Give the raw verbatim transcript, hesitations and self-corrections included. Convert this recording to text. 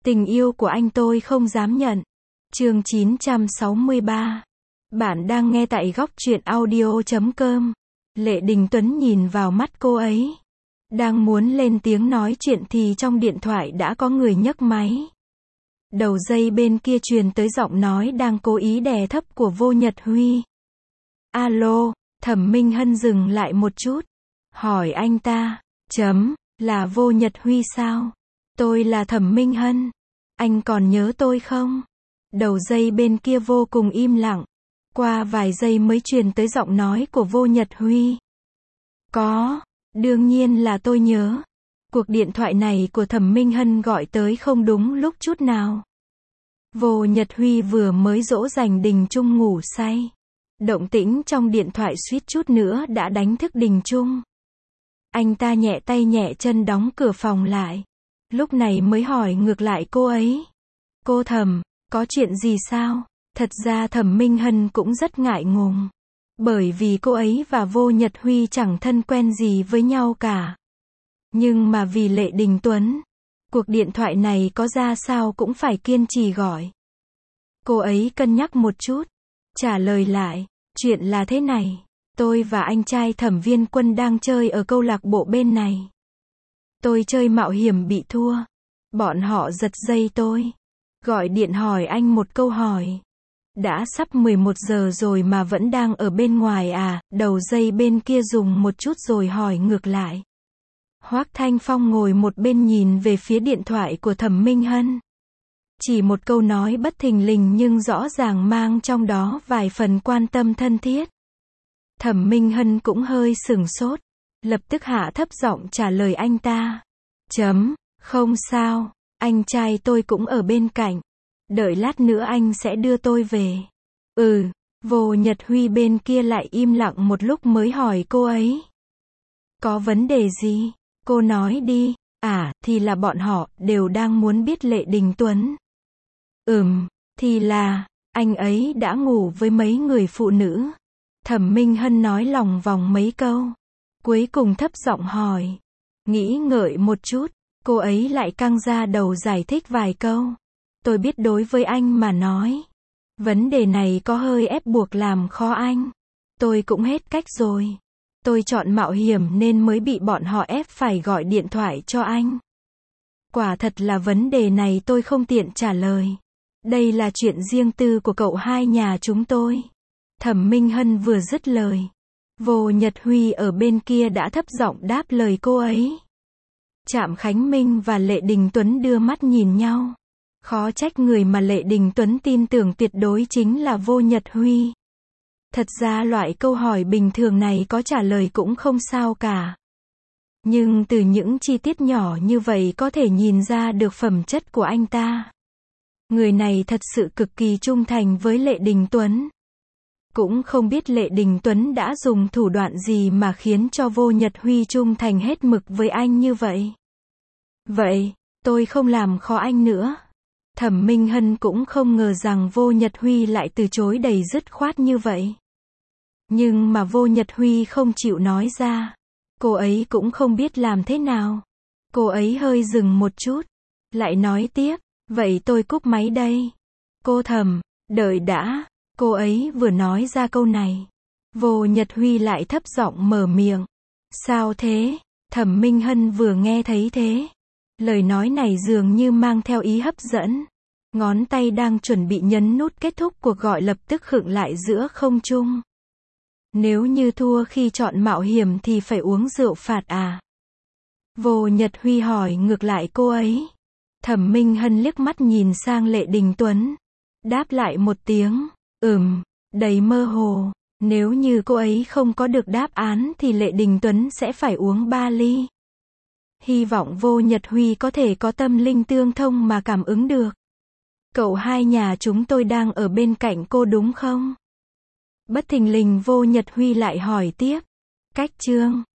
Tình yêu của anh tôi không dám nhận. Chương chín trăm sáu mươi ba. Bạn đang nghe tại góc truyện audio chấm com. Lệ Đình Tuấn nhìn vào mắt cô ấy. Đang muốn lên tiếng nói chuyện thì trong điện thoại đã có người nhấc máy. Đầu dây bên kia truyền tới giọng nói đang cố ý đè thấp của Vô Nhật Huy. Alo, Thẩm Minh Hân dừng lại một chút. Hỏi anh ta, chấm, là Vô Nhật Huy sao? Tôi là Thẩm Minh Hân. Anh còn nhớ tôi không? Đầu dây bên kia vô cùng im lặng. Qua vài giây mới truyền tới giọng nói của Vô Nhật Huy. Có, đương nhiên là tôi nhớ. Cuộc điện thoại này của Thẩm Minh Hân gọi tới không đúng lúc chút nào. Vô Nhật Huy vừa mới dỗ dành Đình Trung ngủ say. Động tĩnh trong điện thoại suýt chút nữa đã đánh thức Đình Trung. Anh ta nhẹ tay nhẹ chân đóng cửa phòng lại. Lúc này mới hỏi ngược lại cô ấy. Cô Thẩm, có chuyện gì sao? Thật ra Thẩm Minh Hân cũng rất ngại ngùng. Bởi vì cô ấy và Vô Nhật Huy chẳng thân quen gì với nhau cả. Nhưng mà vì Lệ Đình Tuấn, cuộc điện thoại này có ra sao cũng phải kiên trì gọi. Cô ấy cân nhắc một chút, trả lời lại, chuyện là thế này, tôi và anh trai Thẩm Viên Quân đang chơi ở câu lạc bộ bên này. Tôi chơi mạo hiểm bị thua. Bọn họ giật dây tôi. Gọi điện hỏi anh một câu hỏi. Đã sắp mười một giờ rồi mà vẫn đang ở bên ngoài à? Đầu dây bên kia dùng một chút rồi hỏi ngược lại. Hoác Thanh Phong ngồi một bên nhìn về phía điện thoại của Thẩm Minh Hân. Chỉ một câu nói bất thình lình nhưng rõ ràng mang trong đó vài phần quan tâm thân thiết. Thẩm Minh Hân cũng hơi sửng sốt. Lập tức hạ thấp giọng trả lời anh ta. Chấm, không sao, anh trai tôi cũng ở bên cạnh. Đợi lát nữa anh sẽ đưa tôi về. Ừ, Vô Nhật Huy bên kia lại im lặng một lúc mới hỏi cô ấy. Có vấn đề gì? Cô nói đi. À, thì là bọn họ đều đang muốn biết Lệ Đình Tuấn. Ừm, thì là, anh ấy đã ngủ với mấy người phụ nữ. Thẩm Minh Hân nói lòng vòng mấy câu. Cuối cùng thấp giọng hỏi. Nghĩ ngợi một chút, cô ấy lại căng ra đầu giải thích vài câu. Tôi biết đối với anh mà nói, vấn đề này có hơi ép buộc làm khó anh. Tôi cũng hết cách rồi. Tôi chọn mạo hiểm nên mới bị bọn họ ép phải gọi điện thoại cho anh. Quả thật là vấn đề này tôi không tiện trả lời. Đây là chuyện riêng tư của cậu hai nhà chúng tôi. Thẩm Minh Hân vừa dứt lời. Vô Nhật Huy ở bên kia đã thấp giọng đáp lời cô ấy. Trạm Khánh Minh và Lệ Đình Tuấn đưa mắt nhìn nhau. Khó trách người mà Lệ Đình Tuấn tin tưởng tuyệt đối chính là Vô Nhật Huy. Thật ra loại câu hỏi bình thường này có trả lời cũng không sao cả. Nhưng từ những chi tiết nhỏ như vậy có thể nhìn ra được phẩm chất của anh ta. Người này thật sự cực kỳ trung thành với Lệ Đình Tuấn. Cũng không biết Lệ Đình Tuấn đã dùng thủ đoạn gì mà khiến cho Vô Nhật Huy trung thành hết mực với anh như vậy. Vậy, tôi không làm khó anh nữa. Thẩm Minh Hân cũng không ngờ rằng Vô Nhật Huy lại từ chối đầy dứt khoát như vậy. Nhưng mà Vô Nhật Huy không chịu nói ra. Cô ấy cũng không biết làm thế nào. Cô ấy hơi dừng một chút. Lại nói tiếp, vậy tôi cúp máy đây. Cô Thẩm, đợi đã. Cô ấy vừa nói ra câu này. Vô Nhật Huy lại thấp giọng mở miệng. Sao thế? Thẩm Minh Hân vừa nghe thấy thế. Lời nói này dường như mang theo ý hấp dẫn. Ngón tay đang chuẩn bị nhấn nút kết thúc cuộc gọi lập tức khựng lại giữa không trung. Nếu như thua khi chọn mạo hiểm thì phải uống rượu phạt à? Vô Nhật Huy hỏi ngược lại cô ấy. Thẩm Minh Hân liếc mắt nhìn sang Lệ Đình Tuấn. Đáp lại một tiếng. Ừm, đầy mơ hồ. Nếu như cô ấy không có được đáp án thì Lệ Đình Tuấn sẽ phải uống ba ly. Hy vọng Vô Nhật Huy có thể có tâm linh tương thông mà cảm ứng được. Cậu hai nhà chúng tôi đang ở bên cạnh cô đúng không? Bất thình lình Vô Nhật Huy lại hỏi tiếp. Cách chương